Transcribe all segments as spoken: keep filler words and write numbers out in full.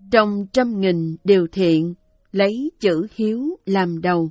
Trong trăm nghìn điều thiện, lấy chữ hiếu làm đầu.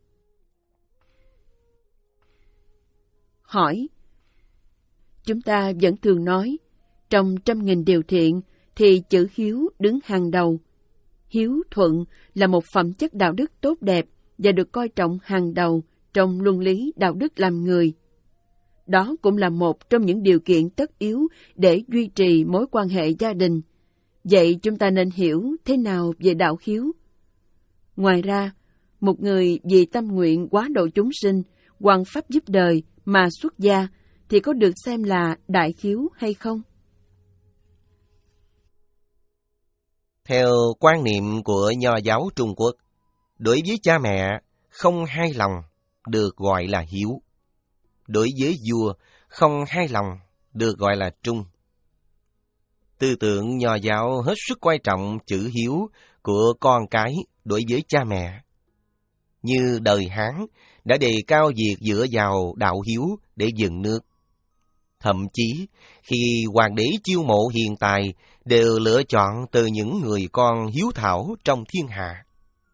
Hỏi: chúng ta vẫn thường nói, trong trăm nghìn điều thiện thì chữ hiếu đứng hàng đầu. Hiếu thuận là một phẩm chất đạo đức tốt đẹp và được coi trọng hàng đầu trong luân lý đạo đức làm người. Đó cũng là một trong những điều kiện tất yếu để duy trì mối quan hệ gia đình. Vậy chúng ta nên hiểu thế nào về đạo hiếu? Ngoài ra, một người vì tâm nguyện quá độ chúng sinh, hoằng pháp giúp đời mà xuất gia thì có được xem là đại hiếu hay không? Theo quan niệm của Nho giáo Trung Quốc, đối với cha mẹ không hài lòng được gọi là hiếu. Đối với vua không hài lòng được gọi là trung. Tư tưởng Nho giáo hết sức quan trọng chữ hiếu của con cái đối với cha mẹ. Như đời Hán đã đề cao việc dựa vào đạo hiếu để dựng nước. Thậm chí, khi hoàng đế chiêu mộ hiền tài, đều lựa chọn từ những người con hiếu thảo trong thiên hạ.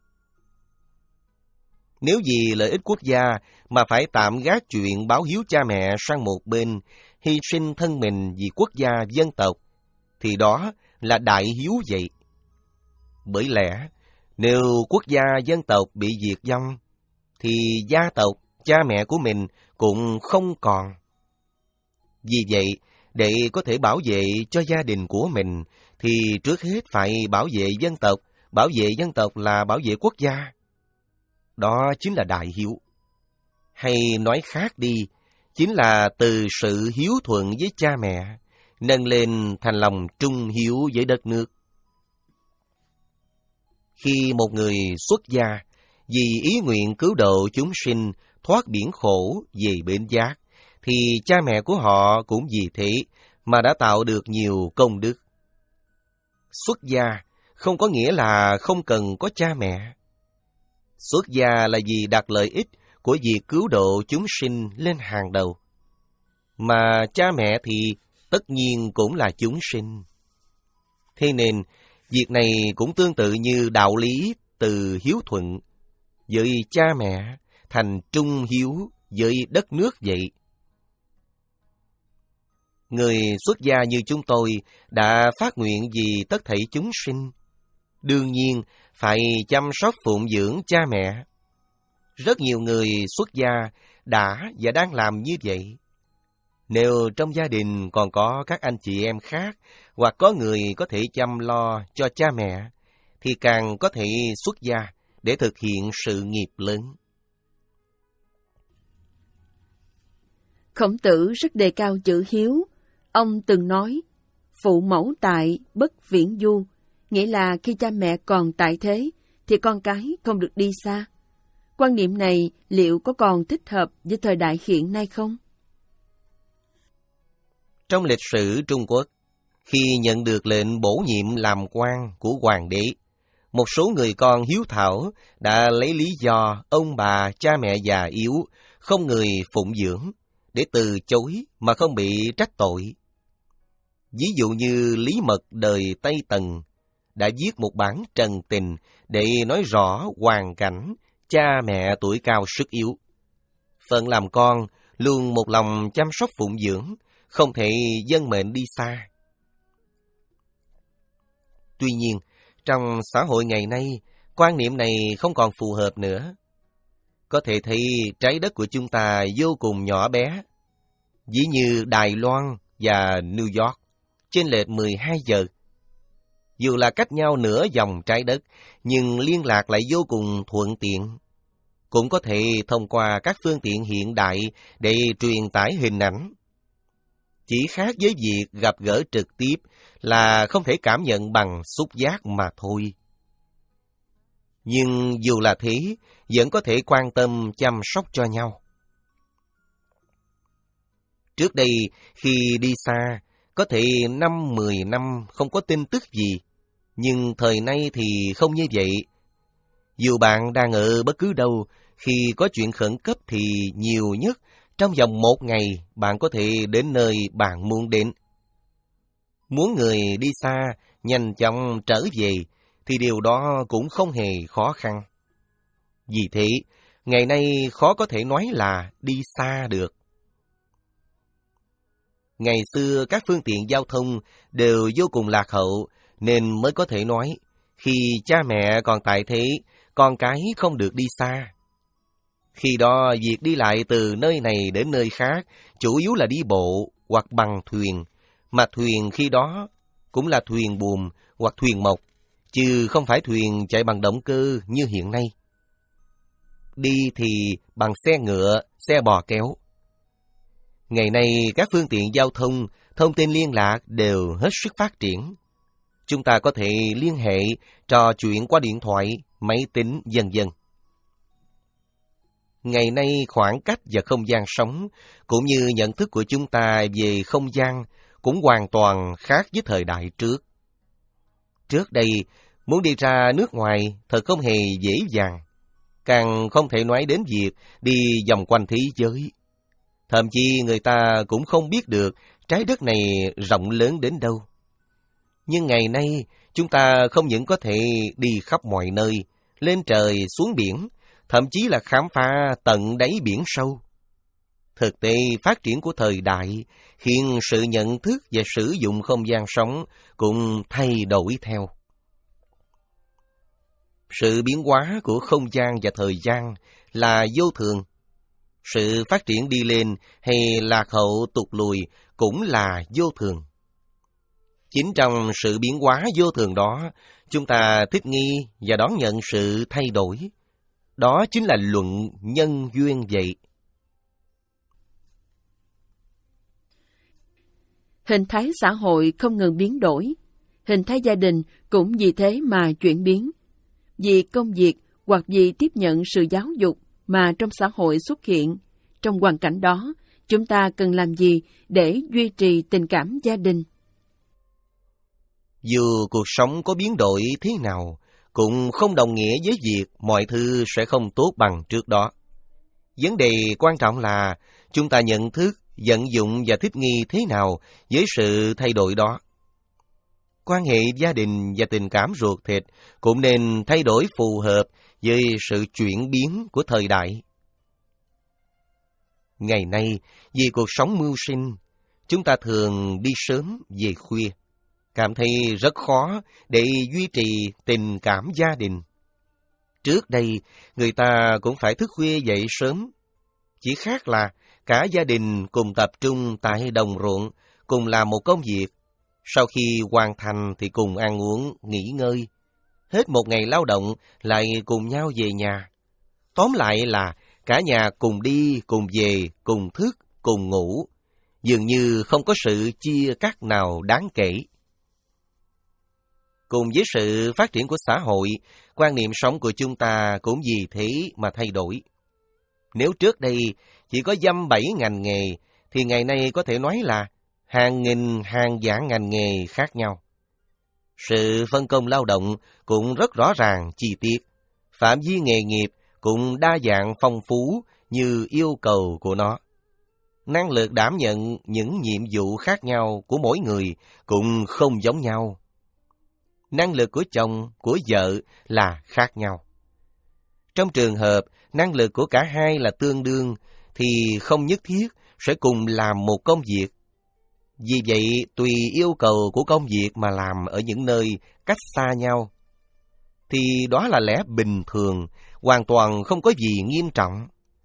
Nếu vì lợi ích quốc gia mà phải tạm gác chuyện báo hiếu cha mẹ sang một bên, hy sinh thân mình vì quốc gia dân tộc, thì đó là đại hiếu vậy. Bởi lẽ, nếu quốc gia dân tộc bị diệt vong, thì gia tộc, cha mẹ của mình cũng không còn. Vì vậy, để có thể bảo vệ cho gia đình của mình, thì trước hết phải bảo vệ dân tộc. Bảo vệ dân tộc là bảo vệ quốc gia. Đó chính là đại hiếu. Hay nói khác đi, chính là từ sự hiếu thuận với cha mẹ, nâng lên thành lòng trung hiếu với đất nước. Khi một người xuất gia, vì ý nguyện cứu độ chúng sinh thoát biển khổ về bến giác, thì cha mẹ của họ cũng vì thế mà đã tạo được nhiều công đức. Xuất gia không có nghĩa là không cần có cha mẹ. Xuất gia là vì đặt lợi ích của việc cứu độ chúng sinh lên hàng đầu. Mà cha mẹ thì tất nhiên cũng là chúng sinh. Thế nên, việc này cũng tương tự như đạo lý từ hiếu thuận với cha mẹ thành trung hiếu với đất nước vậy. Người xuất gia như chúng tôi đã phát nguyện vì tất thảy chúng sinh. Đương nhiên, phải chăm sóc phụng dưỡng cha mẹ. Rất nhiều người xuất gia đã và đang làm như vậy. Nếu trong gia đình còn có các anh chị em khác, hoặc có người có thể chăm lo cho cha mẹ, thì càng có thể xuất gia để thực hiện sự nghiệp lớn. Khổng Tử rất đề cao chữ hiếu. Ông từng nói, phụ mẫu tại, bất viễn du, nghĩa là khi cha mẹ còn tại thế, thì con cái không được đi xa. Quan niệm này liệu có còn thích hợp với thời đại hiện nay không? Trong lịch sử Trung Quốc, khi nhận được lệnh bổ nhiệm làm quan của hoàng đế, một số người con hiếu thảo đã lấy lý do ông bà cha mẹ già yếu, không người phụng dưỡng, để từ chối mà không bị trách tội. Ví dụ như Lý Mật đời Tây Tần đã viết một bản trần tình để nói rõ hoàn cảnh cha mẹ tuổi cao sức yếu. Phận làm con luôn một lòng chăm sóc phụng dưỡng, không thể dâng mệnh đi xa. Tuy nhiên, trong xã hội ngày nay, quan niệm này không còn phù hợp nữa. Có thể thấy trái đất của chúng ta vô cùng nhỏ bé. Ví như Đài Loan và New York, chênh lệch mười hai giờ. Dù là cách nhau nửa vòng trái đất, nhưng liên lạc lại vô cùng thuận tiện. Cũng có thể thông qua các phương tiện hiện đại để truyền tải hình ảnh. Chỉ khác với việc gặp gỡ trực tiếp là không thể cảm nhận bằng xúc giác mà thôi. Nhưng dù là thế, vẫn có thể quan tâm chăm sóc cho nhau. Trước đây, khi đi xa, có thể năm mười năm không có tin tức gì, nhưng thời nay thì không như vậy. Dù bạn đang ở bất cứ đâu, khi có chuyện khẩn cấp thì nhiều nhất trong vòng một ngày bạn có thể đến nơi bạn muốn đến. Muốn người đi xa, nhanh chóng trở về, thì điều đó cũng không hề khó khăn. Vì thế, ngày nay khó có thể nói là đi xa được. Ngày xưa các phương tiện giao thông đều vô cùng lạc hậu, nên mới có thể nói, khi cha mẹ còn tại thế, con cái không được đi xa. Khi đó, việc đi lại từ nơi này đến nơi khác, chủ yếu là đi bộ hoặc bằng thuyền, mà thuyền khi đó cũng là thuyền buồm hoặc thuyền mộc, chứ không phải thuyền chạy bằng động cơ như hiện nay. Đi thì bằng xe ngựa, xe bò kéo. Ngày nay các phương tiện giao thông, thông tin liên lạc đều hết sức phát triển. Chúng ta có thể liên hệ, trò chuyện qua điện thoại, máy tính, vân vân. Ngày nay khoảng cách và không gian sống, cũng như nhận thức của chúng ta về không gian, cũng hoàn toàn khác với thời đại trước. Trước đây, muốn đi ra nước ngoài thật không hề dễ dàng, càng không thể nói đến việc đi vòng quanh thế giới. Thậm chí người ta cũng không biết được trái đất này rộng lớn đến đâu. Nhưng ngày nay, chúng ta không những có thể đi khắp mọi nơi, lên trời xuống biển, thậm chí là khám phá tận đáy biển sâu. Thực tế, phát triển của thời đại khiến sự nhận thức và sử dụng không gian sống cũng thay đổi theo. Sự biến hóa của không gian và thời gian là vô thường. Sự phát triển đi lên hay lạc hậu tụt lùi cũng là vô thường. Chính trong sự biến hóa vô thường đó, chúng ta thích nghi và đón nhận sự thay đổi. Đó chính là luận nhân duyên vậy. Hình thái xã hội không ngừng biến đổi. Hình thái gia đình cũng vì thế mà chuyển biến. Vì công việc hoặc vì tiếp nhận sự giáo dục mà trong xã hội xuất hiện. Trong hoàn cảnh đó, chúng ta cần làm gì để duy trì tình cảm gia đình? Dù cuộc sống có biến đổi thế nào, cũng không đồng nghĩa với việc mọi thứ sẽ không tốt bằng trước đó. Vấn đề quan trọng là chúng ta nhận thức, vận dụng và thích nghi thế nào với sự thay đổi đó. Quan hệ gia đình và tình cảm ruột thịt cũng nên thay đổi phù hợp với sự chuyển biến của thời đại. Ngày nay, vì cuộc sống mưu sinh, chúng ta thường đi sớm về khuya, cảm thấy rất khó để duy trì tình cảm gia đình. Trước đây, người ta cũng phải thức khuya dậy sớm. Chỉ khác là cả gia đình cùng tập trung tại đồng ruộng, cùng làm một công việc. Sau khi hoàn thành thì cùng ăn uống, nghỉ ngơi. Hết một ngày lao động lại cùng nhau về nhà. Tóm lại là cả nhà cùng đi, cùng về, cùng thức, cùng ngủ. Dường như không có sự chia cắt nào đáng kể. Cùng với sự phát triển của xã hội, quan niệm sống của chúng ta cũng vì thế mà thay đổi. Nếu trước đây chỉ có dăm bảy ngành nghề, thì ngày nay có thể nói là hàng nghìn hàng vạn ngành nghề khác nhau. Sự phân công lao động cũng rất rõ ràng, chi tiết. Phạm vi nghề nghiệp cũng đa dạng phong phú như yêu cầu của nó. Năng lực đảm nhận những nhiệm vụ khác nhau của mỗi người cũng không giống nhau. Năng lực của chồng, của vợ là khác nhau. Trong trường hợp năng lực của cả hai là tương đương, thì không nhất thiết sẽ cùng làm một công việc. Vì vậy, tùy yêu cầu của công việc mà làm ở những nơi cách xa nhau, thì đó là lẽ bình thường, hoàn toàn không có gì nghiêm trọng.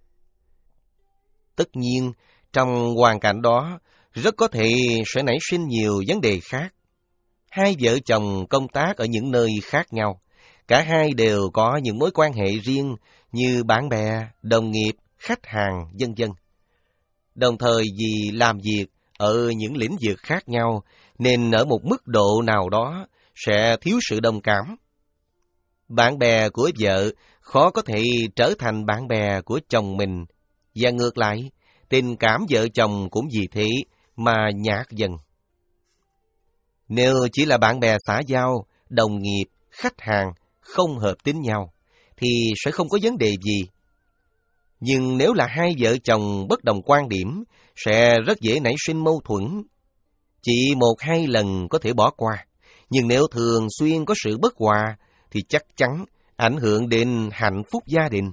Tất nhiên, trong hoàn cảnh đó, rất có thể sẽ nảy sinh nhiều vấn đề khác. Hai vợ chồng công tác ở những nơi khác nhau, cả hai đều có những mối quan hệ riêng như bạn bè, đồng nghiệp, khách hàng, vân vân. Đồng thời vì làm việc ở những lĩnh vực khác nhau, nên ở một mức độ nào đó sẽ thiếu sự đồng cảm. Bạn bè của vợ khó có thể trở thành bạn bè của chồng mình, và ngược lại, tình cảm vợ chồng cũng vì thế mà nhạt dần. Nếu chỉ là bạn bè xã giao, đồng nghiệp, khách hàng không hợp tính nhau, thì sẽ không có vấn đề gì. Nhưng nếu là hai vợ chồng bất đồng quan điểm, sẽ rất dễ nảy sinh mâu thuẫn. Chỉ một hai lần có thể bỏ qua, nhưng nếu thường xuyên có sự bất hòa, thì chắc chắn ảnh hưởng đến hạnh phúc gia đình.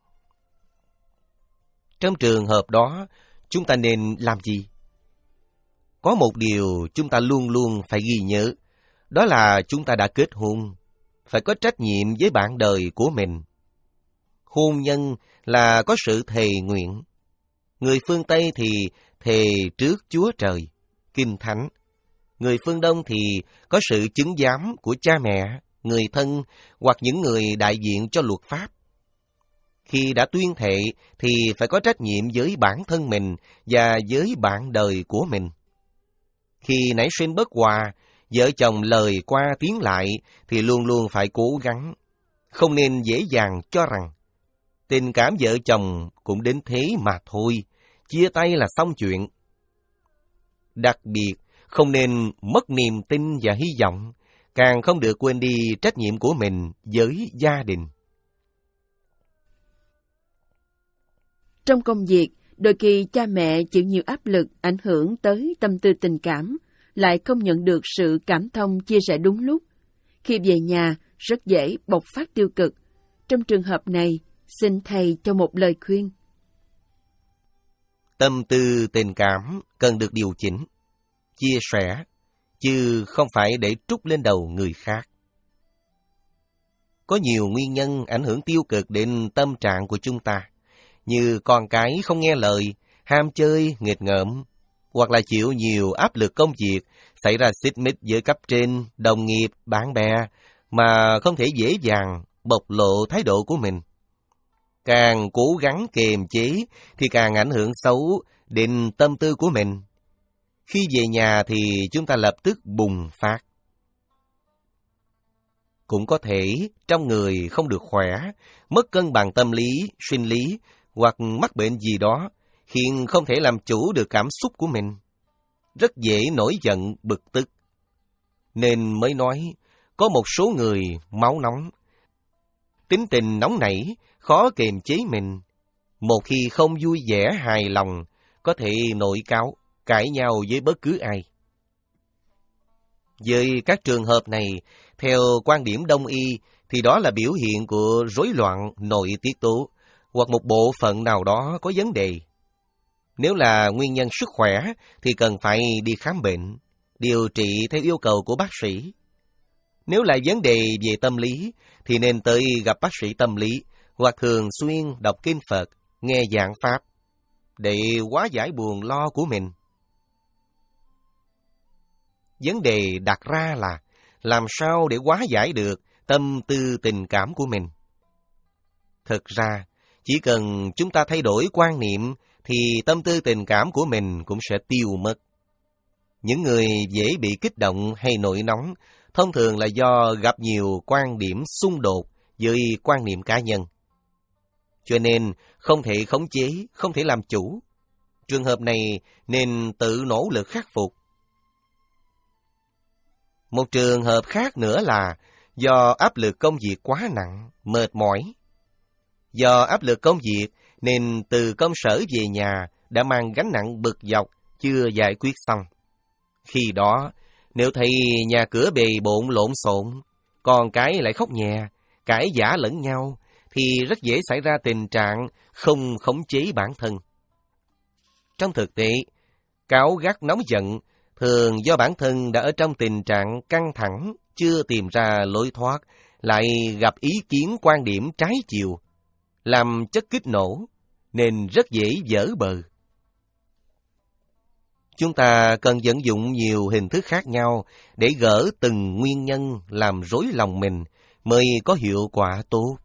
Trong trường hợp đó, chúng ta nên làm gì? Có một điều chúng ta luôn luôn phải ghi nhớ, đó là chúng ta đã kết hôn, phải có trách nhiệm với bạn đời của mình. Hôn nhân là có sự thề nguyện. Người phương Tây thì thề trước Chúa Trời, Kinh Thánh. Người phương Đông thì có sự chứng giám của cha mẹ, người thân hoặc những người đại diện cho luật pháp. Khi đã tuyên thệ thì phải có trách nhiệm với bản thân mình và với bạn đời của mình. Khi nảy sinh bất hòa, vợ chồng lời qua tiếng lại thì luôn luôn phải cố gắng. Không nên dễ dàng cho rằng tình cảm vợ chồng cũng đến thế mà thôi, chia tay là xong chuyện. Đặc biệt, không nên mất niềm tin và hy vọng, càng không được quên đi trách nhiệm của mình với gia đình. Trong công việc, đôi khi cha mẹ chịu nhiều áp lực ảnh hưởng tới tâm tư tình cảm, lại không nhận được sự cảm thông chia sẻ đúng lúc. Khi về nhà, rất dễ bộc phát tiêu cực. Trong trường hợp này, xin thầy cho một lời khuyên. Tâm tư tình cảm cần được điều chỉnh, chia sẻ, chứ không phải để trút lên đầu người khác. Có nhiều nguyên nhân ảnh hưởng tiêu cực đến tâm trạng của chúng ta, như con cái không nghe lời, ham chơi, nghịch ngợm, hoặc là chịu nhiều áp lực công việc, xảy ra xích mích với cấp trên, đồng nghiệp, bạn bè, mà không thể dễ dàng bộc lộ thái độ của mình. Càng cố gắng kiềm chế thì càng ảnh hưởng xấu đến tâm tư của mình. Khi về nhà thì chúng ta lập tức bùng phát. Cũng có thể trong người không được khỏe, mất cân bằng tâm lý, sinh lý hoặc mắc bệnh gì đó, khiến không thể làm chủ được cảm xúc của mình. Rất dễ nổi giận, bực tức. Nên mới nói, có một số người máu nóng, tính tình nóng nảy, khó kiềm chế mình. Một khi không vui vẻ, hài lòng, có thể nổi cáu, cãi nhau với bất cứ ai. Với các trường hợp này, theo quan điểm Đông y, thì đó là biểu hiện của rối loạn nội tiết tố, hoặc một bộ phận nào đó có vấn đề. Nếu là nguyên nhân sức khỏe, thì cần phải đi khám bệnh, điều trị theo yêu cầu của bác sĩ. Nếu là vấn đề về tâm lý, thì nên tới gặp bác sĩ tâm lý, hoặc thường xuyên đọc kinh Phật, nghe giảng Pháp, để hóa giải buồn lo của mình. Vấn đề đặt ra là, làm sao để hóa giải được tâm tư tình cảm của mình? Thực ra, chỉ cần chúng ta thay đổi quan niệm, thì tâm tư tình cảm của mình cũng sẽ tiêu mất. Những người dễ bị kích động hay nổi nóng, thông thường là do gặp nhiều quan điểm xung đột với quan niệm cá nhân. Cho nên không thể khống chế, không thể làm chủ. Trường hợp này nên tự nỗ lực khắc phục. Một trường hợp khác nữa là do áp lực công việc quá nặng, mệt mỏi. Do áp lực công việc nên từ công sở về nhà đã mang gánh nặng bực dọc chưa giải quyết xong. Khi đó, nếu thấy nhà cửa bề bộn lộn xộn, con cái lại khóc nhè, cãi vã lẫn nhau, thì rất dễ xảy ra tình trạng không khống chế bản thân. Trong thực tế, cáu gắt nóng giận thường do bản thân đã ở trong tình trạng căng thẳng, chưa tìm ra lối thoát, lại gặp ý kiến quan điểm trái chiều, làm chất kích nổ, nên rất dễ vỡ bờ. Chúng ta cần vận dụng nhiều hình thức khác nhau để gỡ từng nguyên nhân làm rối lòng mình mới có hiệu quả tốt.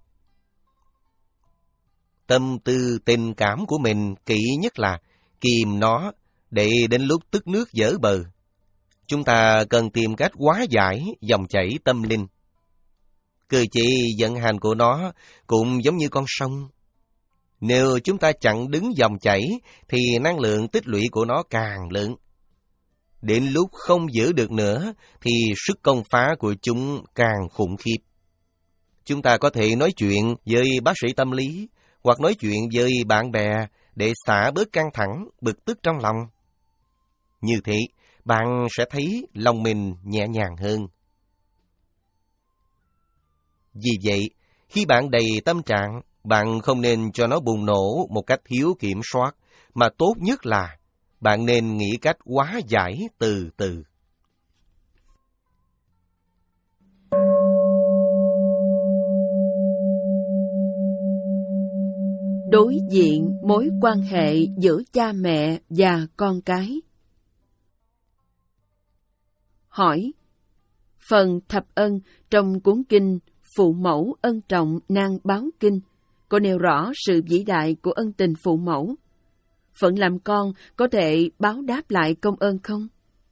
Tâm tư tình cảm của mình kỹ nhất là kìm nó để đến lúc tức nước vỡ bờ. Chúng ta cần tìm cách hóa giải dòng chảy tâm linh. Cơ chế vận hành của nó cũng giống như con sông. Nếu chúng ta chặn đứng dòng chảy, thì năng lượng tích lũy của nó càng lớn. Đến lúc không giữ được nữa, thì sức công phá của chúng càng khủng khiếp. Chúng ta có thể nói chuyện với bác sĩ tâm lý, hoặc nói chuyện với bạn bè để xả bớt căng thẳng, bực tức trong lòng. Như thế, bạn sẽ thấy lòng mình nhẹ nhàng hơn. Vì vậy, khi bạn đầy tâm trạng, bạn không nên cho nó bùng nổ một cách thiếu kiểm soát, mà tốt nhất là bạn nên nghĩ cách hóa giải từ từ. Đối diện mối quan hệ giữa cha mẹ và con cái. Hỏi: phần thập ân trong cuốn kinh Phụ mẫu ân trọng nan báo kinh có nêu rõ sự vĩ đại của ân tình phụ mẫu. Phận làm con có thể báo đáp lại công ơn không?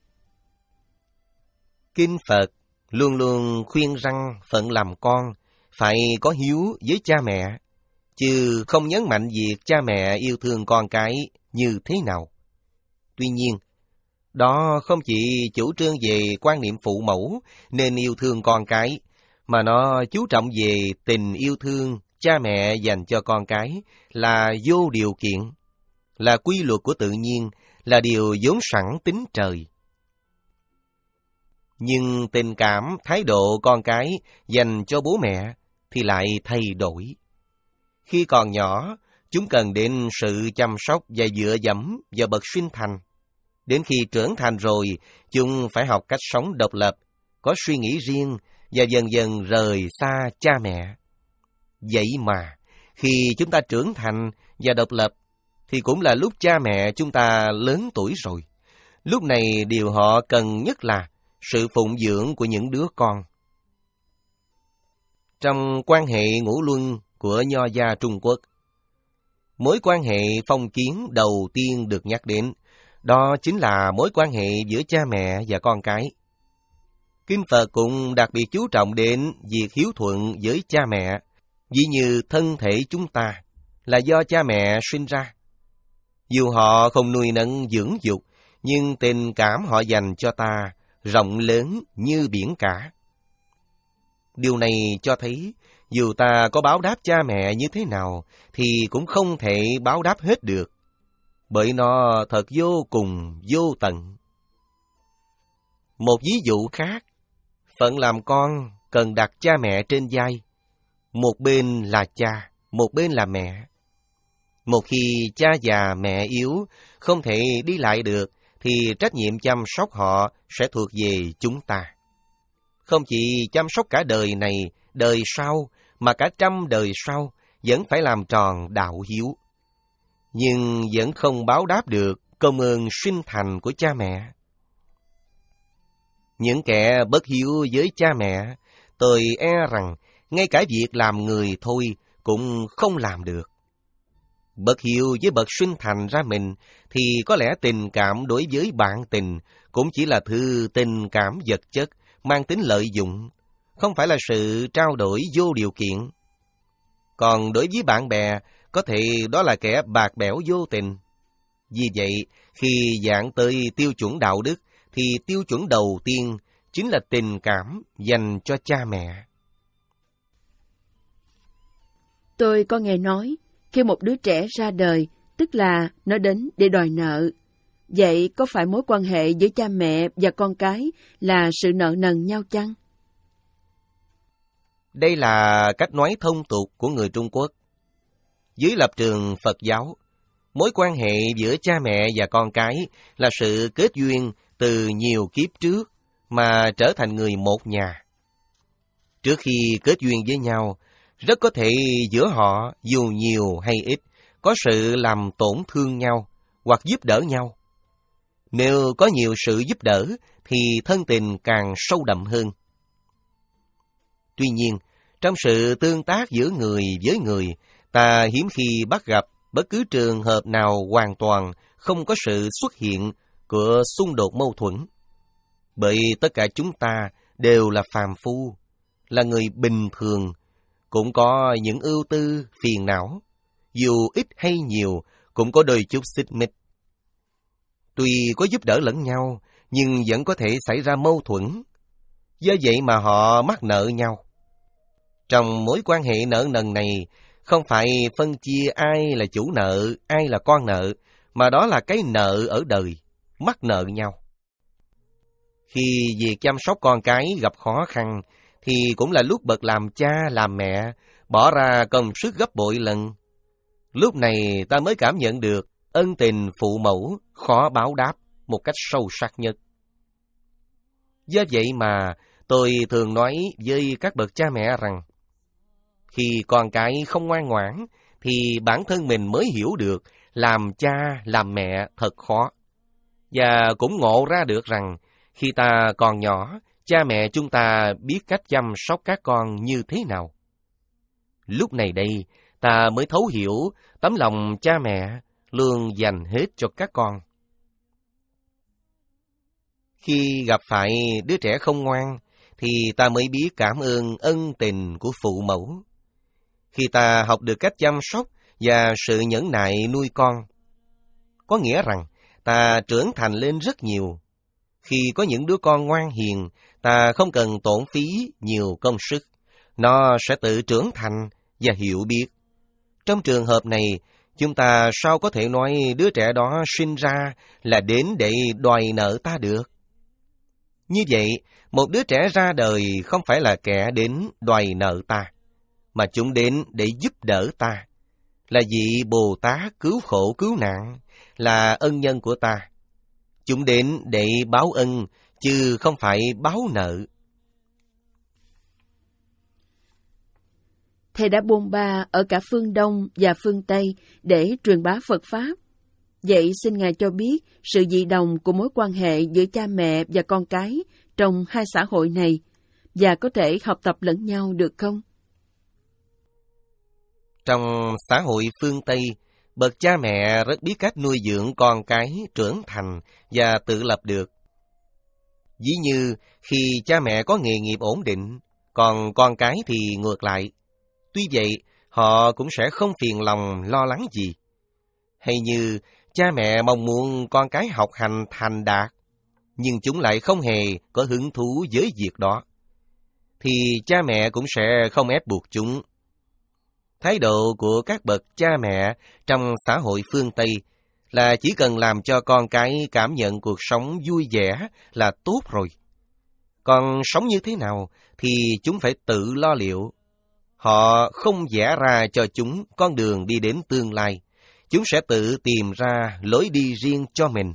Kinh Phật luôn luôn khuyên rằng phận làm con phải có hiếu với cha mẹ, chứ không nhấn mạnh việc cha mẹ yêu thương con cái như thế nào. Tuy nhiên, đó không chỉ chủ trương về quan niệm phụ mẫu nên yêu thương con cái, mà nó chú trọng về tình yêu thương cha mẹ dành cho con cái là vô điều kiện, là quy luật của tự nhiên, là điều vốn sẵn tính trời. Nhưng tình cảm, thái độ con cái dành cho bố mẹ thì lại thay đổi. Khi còn nhỏ, chúng cần đến sự chăm sóc và dựa dẫm vào bậc sinh thành. Đến khi trưởng thành rồi, chúng phải học cách sống độc lập, có suy nghĩ riêng và dần dần rời xa cha mẹ. Vậy mà, khi chúng ta trưởng thành và độc lập, thì cũng là lúc cha mẹ chúng ta lớn tuổi rồi. Lúc này điều họ cần nhất là sự phụng dưỡng của những đứa con. Trong quan hệ ngũ luân của Nho gia Trung Quốc, mối quan hệ phong kiến đầu tiên được nhắc đến, đó chính là mối quan hệ giữa cha mẹ và con cái. Kinh Phật cũng đặc biệt chú trọng đến việc hiếu thuận với cha mẹ, ví như thân thể chúng ta là do cha mẹ sinh ra. Dù họ không nuôi nấng dưỡng dục, nhưng tình cảm họ dành cho ta rộng lớn như biển cả. Điều này cho thấy, dù ta có báo đáp cha mẹ như thế nào, thì cũng không thể báo đáp hết được, bởi nó thật vô cùng vô tận. Một ví dụ khác, phận làm con cần đặt cha mẹ trên vai. Một bên là cha, một bên là mẹ. Một khi cha già mẹ yếu, không thể đi lại được, thì trách nhiệm chăm sóc họ sẽ thuộc về chúng ta. Không chỉ chăm sóc cả đời này, đời sau, mà cả trăm đời sau vẫn phải làm tròn đạo hiếu. Nhưng vẫn không báo đáp được công ơn sinh thành của cha mẹ. Những kẻ bất hiếu với cha mẹ, tôi e rằng ngay cả việc làm người thôi cũng không làm được. Bất hiếu với bậc sinh thành ra mình thì có lẽ tình cảm đối với bạn tình cũng chỉ là thứ tình cảm vật chất mang tính lợi dụng, không phải là sự trao đổi vô điều kiện. Còn đối với bạn bè, có thể đó là kẻ bạc bẽo vô tình. Vì vậy, khi giảng tới tiêu chuẩn đạo đức, thì tiêu chuẩn đầu tiên chính là tình cảm dành cho cha mẹ. Tôi có nghe nói, khi một đứa trẻ ra đời, tức là nó đến để đòi nợ. Vậy có phải mối quan hệ giữa cha mẹ và con cái là sự nợ nần nhau chăng? Đây là cách nói thông tục của người Trung Quốc. Dưới lập trường Phật giáo, mối quan hệ giữa cha mẹ và con cái là sự kết duyên từ nhiều kiếp trước mà trở thành người một nhà. Trước khi kết duyên với nhau, rất có thể giữa họ dù nhiều hay ít có sự làm tổn thương nhau hoặc giúp đỡ nhau. Nếu có nhiều sự giúp đỡ thì thân tình càng sâu đậm hơn. Tuy nhiên, trong sự tương tác giữa người với người, ta hiếm khi bắt gặp bất cứ trường hợp nào hoàn toàn không có sự xuất hiện của xung đột mâu thuẫn. Bởi tất cả chúng ta đều là phàm phu, là người bình thường, cũng có những ưu tư, phiền não, dù ít hay nhiều cũng có đôi chút xích mích. Tuy có giúp đỡ lẫn nhau, nhưng vẫn có thể xảy ra mâu thuẫn. Do vậy mà họ mắc nợ nhau. Trong mối quan hệ nợ nần này, không phải phân chia ai là chủ nợ, ai là con nợ, mà đó là cái nợ ở đời, mắc nợ nhau. Khi việc chăm sóc con cái gặp khó khăn, thì cũng là lúc bậc làm cha, làm mẹ, bỏ ra công sức gấp bội lần. Lúc này ta mới cảm nhận được ân tình phụ mẫu khó báo đáp một cách sâu sắc nhất. Do vậy mà tôi thường nói với các bậc cha mẹ rằng, khi con cái không ngoan ngoãn, thì bản thân mình mới hiểu được làm cha, làm mẹ thật khó. Và cũng ngộ ra được rằng, khi ta còn nhỏ, cha mẹ chúng ta biết cách chăm sóc các con như thế nào. Lúc này đây, ta mới thấu hiểu tấm lòng cha mẹ luôn dành hết cho các con. Khi gặp phải đứa trẻ không ngoan, thì ta mới biết cảm ơn ân tình của phụ mẫu. Khi ta học được cách chăm sóc và sự nhẫn nại nuôi con, có nghĩa rằng ta trưởng thành lên rất nhiều. Khi có những đứa con ngoan hiền, ta không cần tổn phí nhiều công sức. Nó sẽ tự trưởng thành và hiểu biết. Trong trường hợp này, chúng ta sao có thể nói đứa trẻ đó sinh ra là đến để đòi nợ ta được? Như vậy, một đứa trẻ ra đời không phải là kẻ đến đòi nợ ta, mà chúng đến để giúp đỡ ta, là vị Bồ Tát cứu khổ cứu nạn, là ân nhân của ta. Chúng đến để báo ân, chứ không phải báo nợ. Thầy đã bôn ba ở cả phương Đông và phương Tây để truyền bá Phật Pháp. Vậy xin Ngài cho biết sự dị đồng của mối quan hệ giữa cha mẹ và con cái trong hai xã hội này, và có thể học tập lẫn nhau được không? Trong xã hội phương Tây, bậc cha mẹ rất biết cách nuôi dưỡng con cái trưởng thành và tự lập được. Ví như khi cha mẹ có nghề nghiệp ổn định, còn con cái thì ngược lại. Tuy vậy, họ cũng sẽ không phiền lòng lo lắng gì. Hay như cha mẹ mong muốn con cái học hành thành đạt, nhưng chúng lại không hề có hứng thú với việc đó, thì cha mẹ cũng sẽ không ép buộc chúng. Thái độ của các bậc cha mẹ trong xã hội phương Tây là chỉ cần làm cho con cái cảm nhận cuộc sống vui vẻ là tốt rồi. Còn sống như thế nào thì chúng phải tự lo liệu. Họ không vẽ ra cho chúng con đường đi đến tương lai. Chúng sẽ tự tìm ra lối đi riêng cho mình.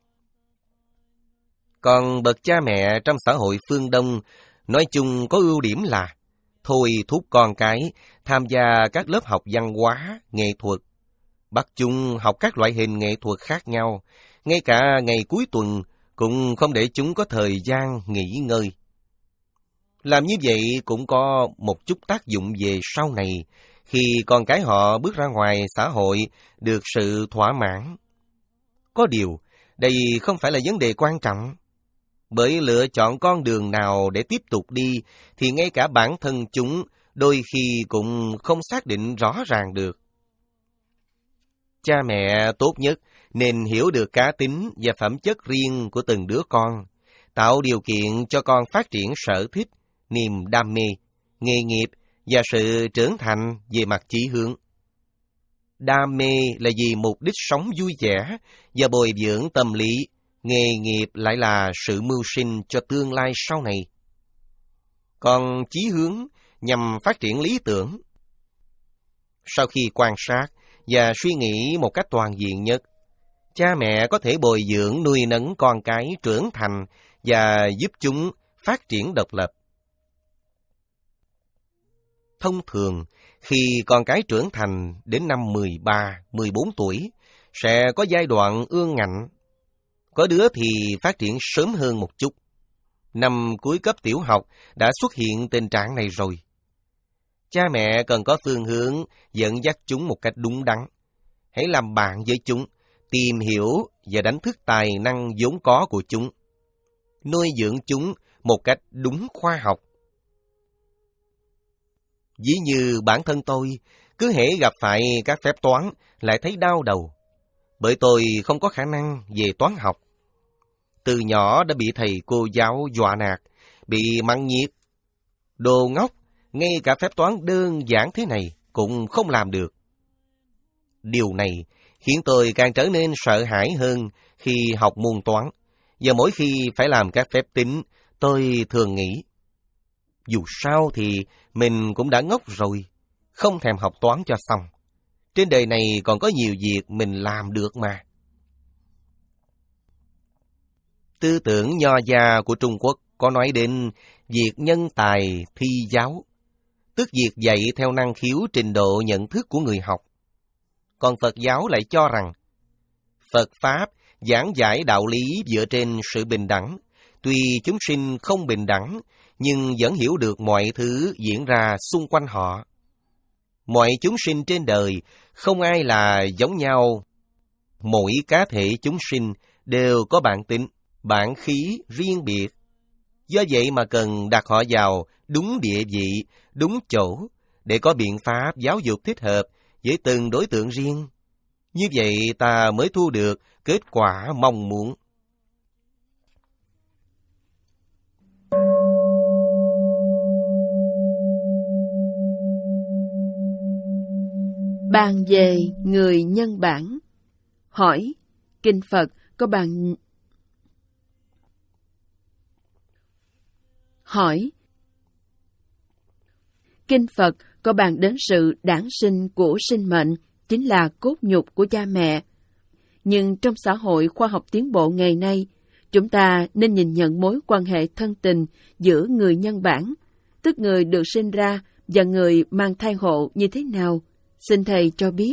Còn bậc cha mẹ trong xã hội phương Đông nói chung có ưu điểm là thôi thúc con cái tham gia các lớp học văn hóa, nghệ thuật, bắt chúng học các loại hình nghệ thuật khác nhau, ngay cả ngày cuối tuần cũng không để chúng có thời gian nghỉ ngơi. Làm như vậy cũng có một chút tác dụng về sau này, khi con cái họ bước ra ngoài xã hội được sự thỏa mãn. Có điều, đây không phải là vấn đề quan trọng. Bởi lựa chọn con đường nào để tiếp tục đi, thì ngay cả bản thân chúng đôi khi cũng không xác định rõ ràng được. Cha mẹ tốt nhất nên hiểu được cá tính và phẩm chất riêng của từng đứa con, tạo điều kiện cho con phát triển sở thích, niềm đam mê, nghề nghiệp và sự trưởng thành về mặt chí hướng. Đam mê là vì mục đích sống vui vẻ và bồi dưỡng tâm lý, nghề nghiệp lại là sự mưu sinh cho tương lai sau này. Còn chí hướng nhằm phát triển lý tưởng. Sau khi quan sát và suy nghĩ một cách toàn diện nhất, cha mẹ có thể bồi dưỡng nuôi nấng con cái trưởng thành và giúp chúng phát triển độc lập. Thông thường, khi con cái trưởng thành đến năm mười ba, mười bốn tuổi, sẽ có giai đoạn ương ngạnh. Có đứa thì phát triển sớm hơn một chút. Năm cuối cấp tiểu học đã xuất hiện tình trạng này rồi. Cha mẹ cần có phương hướng dẫn dắt chúng một cách đúng đắn. Hãy làm bạn với chúng, tìm hiểu và đánh thức tài năng vốn có của chúng. Nuôi dưỡng chúng một cách đúng khoa học. Ví như bản thân tôi, cứ hễ gặp phải các phép toán lại thấy đau đầu, bởi tôi không có khả năng về toán học. Từ nhỏ đã bị thầy cô giáo dọa nạt, bị mắng nhiếc. Đồ ngốc, ngay cả phép toán đơn giản thế này cũng không làm được. Điều này khiến tôi càng trở nên sợ hãi hơn khi học môn toán, Và mỗi khi phải làm các phép tính, tôi thường nghĩ, dù sao thì mình cũng đã ngốc rồi, không thèm học toán cho xong. Trên đời này còn có nhiều việc mình làm được mà. Tư tưởng nho gia của Trung Quốc có nói đến việc nhân tài thi giáo, tức việc dạy theo năng khiếu trình độ nhận thức của người học. Còn Phật giáo lại cho rằng, Phật Pháp giảng giải đạo lý dựa trên sự bình đẳng, tuy chúng sinh không bình đẳng, nhưng vẫn hiểu được mọi thứ diễn ra xung quanh họ. Mọi chúng sinh trên đời, không ai là giống nhau. Mỗi cá thể chúng sinh đều có bản tính, bản khí riêng biệt. Do vậy mà cần đặt họ vào đúng địa vị, đúng chỗ, để có biện pháp giáo dục thích hợp với từng đối tượng riêng. Như vậy ta mới thu được kết quả mong muốn. Bàn về người nhân bản. Hỏi, Kinh Phật có bàn... Hỏi, Kinh Phật có bàn đến sự đản sinh của sinh mệnh, chính là cốt nhục của cha mẹ. Nhưng trong xã hội khoa học tiến bộ ngày nay, chúng ta nên nhìn nhận mối quan hệ thân tình giữa người nhân bản, tức người được sinh ra, và người mang thai hộ như thế nào? Xin Thầy cho biết.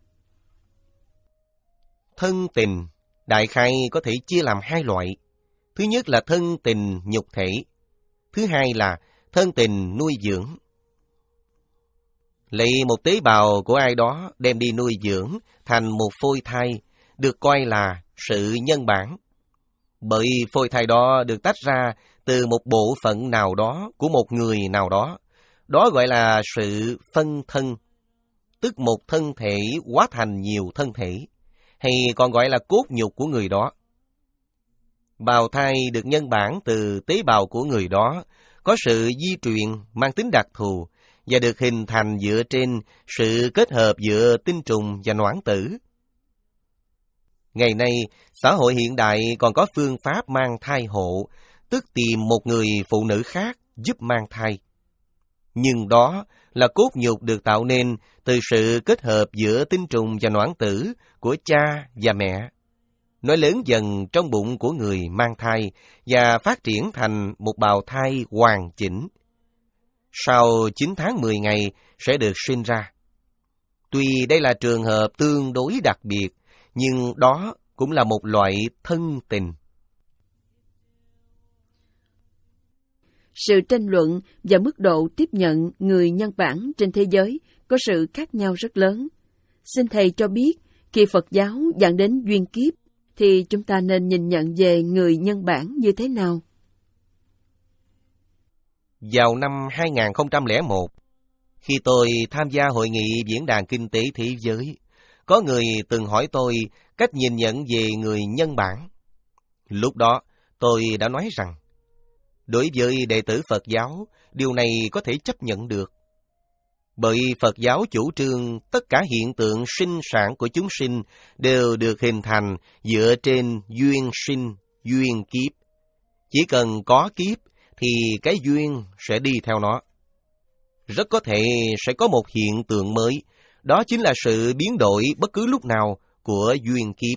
Thân tình, đại khái có thể chia làm hai loại. Thứ nhất là thân tình nhục thể. Thứ hai là thân tình nuôi dưỡng. Lấy một tế bào của ai đó đem đi nuôi dưỡng thành một phôi thai, được coi là sự nhân bản. Bởi phôi thai đó được tách ra từ một bộ phận nào đó của một người nào đó. Đó gọi là sự phân thân, tức một thân thể hóa thành nhiều thân thể, hay còn gọi là cốt nhục của người đó. Bào thai được nhân bản từ tế bào của người đó, có sự di truyền mang tính đặc thù và được hình thành dựa trên sự kết hợp giữa tinh trùng và noãn tử. Ngày nay, xã hội hiện đại còn có phương pháp mang thai hộ, tức tìm một người phụ nữ khác giúp mang thai. Nhưng đó là cốt nhục được tạo nên từ sự kết hợp giữa tinh trùng và noãn tử của cha và mẹ. Nó lớn dần trong bụng của người mang thai và phát triển thành một bào thai hoàn chỉnh. Sau chín tháng mười ngày sẽ được sinh ra. Tuy đây là trường hợp tương đối đặc biệt, nhưng đó cũng là một loại thân tình. Sự tranh luận và mức độ tiếp nhận người nhân bản trên thế giới có sự khác nhau rất lớn. Xin Thầy cho biết, khi Phật giáo giảng đến duyên kiếp, thì chúng ta nên nhìn nhận về người nhân bản như thế nào? Vào năm hai không không một, khi tôi tham gia hội nghị Diễn đàn Kinh tế Thế giới, có người từng hỏi tôi cách nhìn nhận về người nhân bản. Lúc đó, tôi đã nói rằng, đối với đệ tử Phật giáo, điều này có thể chấp nhận được. Bởi Phật giáo chủ trương tất cả hiện tượng sinh sản của chúng sinh đều được hình thành dựa trên duyên sinh, duyên kiếp. Chỉ cần có kiếp thì cái duyên sẽ đi theo nó. Rất có thể sẽ có một hiện tượng mới, đó chính là sự biến đổi bất cứ lúc nào của duyên kiếp.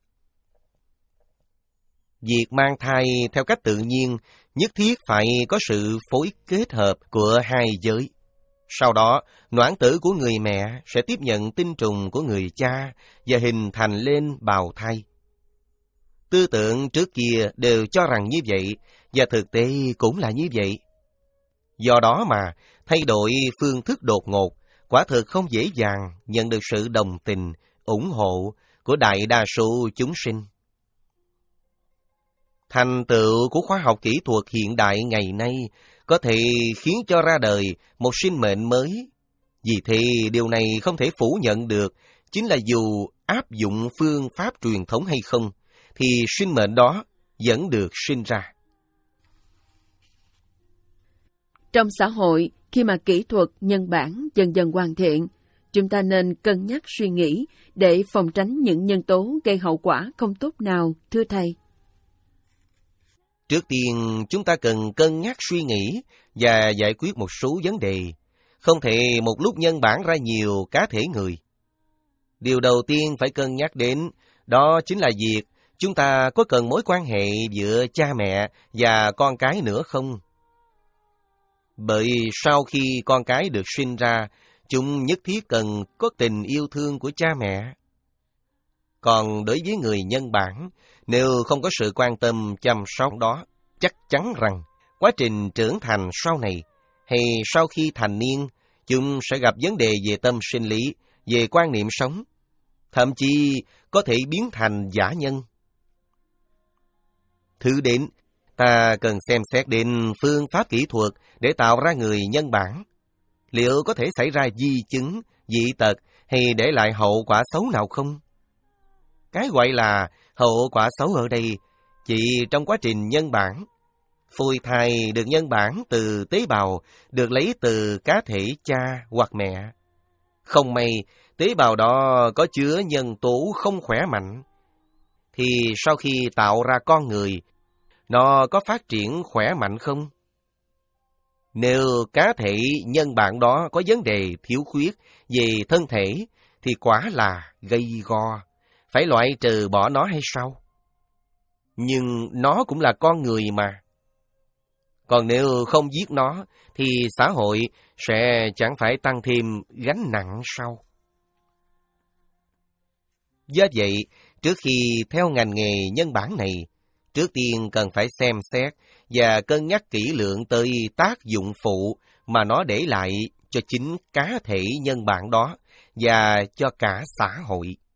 Việc mang thai theo cách tự nhiên nhất thiết phải có sự phối kết hợp của hai giới. Sau đó, noãn tử của người mẹ sẽ tiếp nhận tinh trùng của người cha và hình thành lên bào thai. Tư tưởng trước kia đều cho rằng như vậy, và thực tế cũng là như vậy. Do đó mà, thay đổi phương thức đột ngột, quả thực không dễ dàng nhận được sự đồng tình, ủng hộ của đại đa số chúng sinh. Thành tựu của khoa học kỹ thuật hiện đại ngày nay có thể khiến cho ra đời một sinh mệnh mới. Vì thế điều này không thể phủ nhận được, chính là dù áp dụng phương pháp truyền thống hay không, thì sinh mệnh đó vẫn được sinh ra. Trong xã hội, khi mà kỹ thuật nhân bản dần dần hoàn thiện, chúng ta nên cân nhắc suy nghĩ để phòng tránh những nhân tố gây hậu quả không tốt nào, thưa Thầy. Trước tiên, chúng ta cần cân nhắc suy nghĩ và giải quyết một số vấn đề. Không thể một lúc nhân bản ra nhiều cá thể người. Điều đầu tiên phải cân nhắc đến đó chính là việc chúng ta có cần mối quan hệ giữa cha mẹ và con cái nữa không? Bởi sau khi con cái được sinh ra, chúng nhất thiết cần có tình yêu thương của cha mẹ. Còn đối với người nhân bản, nếu không có sự quan tâm chăm sóc đó, chắc chắn rằng quá trình trưởng thành sau này hay sau khi thành niên, chúng sẽ gặp vấn đề về tâm sinh lý, về quan niệm sống, thậm chí có thể biến thành dã nhân. Thứ đến, ta cần xem xét đến phương pháp kỹ thuật để tạo ra người nhân bản. Liệu có thể xảy ra di chứng, dị tật hay để lại hậu quả xấu nào không? Cái gọi là hậu quả xấu ở đây chỉ trong quá trình nhân bản. Phôi thai được nhân bản từ tế bào được lấy từ cá thể cha hoặc mẹ. Không may, tế bào đó có chứa nhân tố không khỏe mạnh, thì sau khi tạo ra con người, nó có phát triển khỏe mạnh không? Nếu cá thể nhân bản đó có vấn đề thiếu khuyết về thân thể, thì quả là gây go, phải loại trừ bỏ nó hay sao? Nhưng nó cũng là con người mà. Còn nếu không giết nó, thì xã hội sẽ chẳng phải tăng thêm gánh nặng sao? Do vậy, trước khi theo ngành nghề nhân bản này, trước tiên cần phải xem xét và cân nhắc kỹ lưỡng tới tác dụng phụ mà nó để lại cho chính cá thể nhân bản đó và cho cả xã hội.